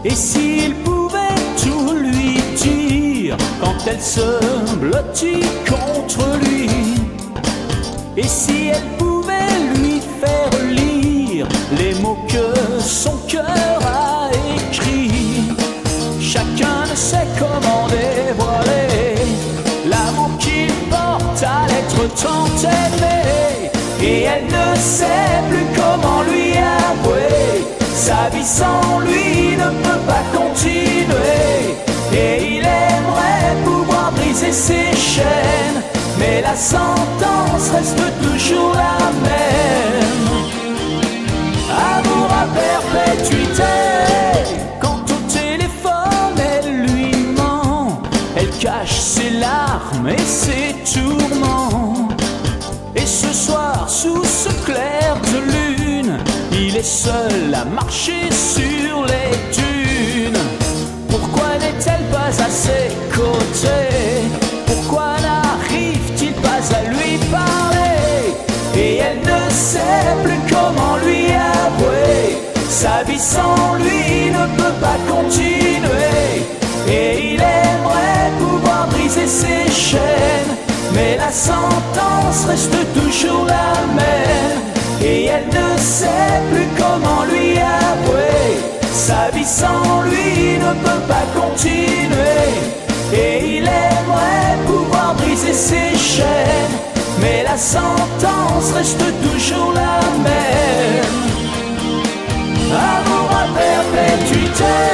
Et s'il pouvait tout lui dire quand elle se blottit contre lui, et si elle pouvait lui faire lire les mots que son cœur a écrits. Chacun ne sait comment dévoiler l'amour qu'il porte à l'être tant aimé, et elle ne sait plus comment lui avouer sa vie sans lui ne peut pas continuer. Et il aimerait pouvoir briser ses chaînes, mais la sentence reste toujours la même. Amour à perpétuité. Quand au téléphone elle lui ment, elle cache ses larmes et ses tourments. Et ce soir, sous ce clair de lune, il est seul à marcher sur les dunes. Pourquoi n'est-elle pas à ses côtés? Pourquoi n'arrive-t-il pas à lui parler? Et elle ne sait plus comment lui avouer sa vie sans lui ne peut pas continuer. Et il aimerait pouvoir briser ses chaînes, mais la sentence reste toujours la même. Et elle ne sait plus comment lui avouer sa vie sans lui ne peut pas continuer. Et il aimerait pouvoir briser ses chaînes, mais la sentence reste toujours la même. Amour à perpétuité.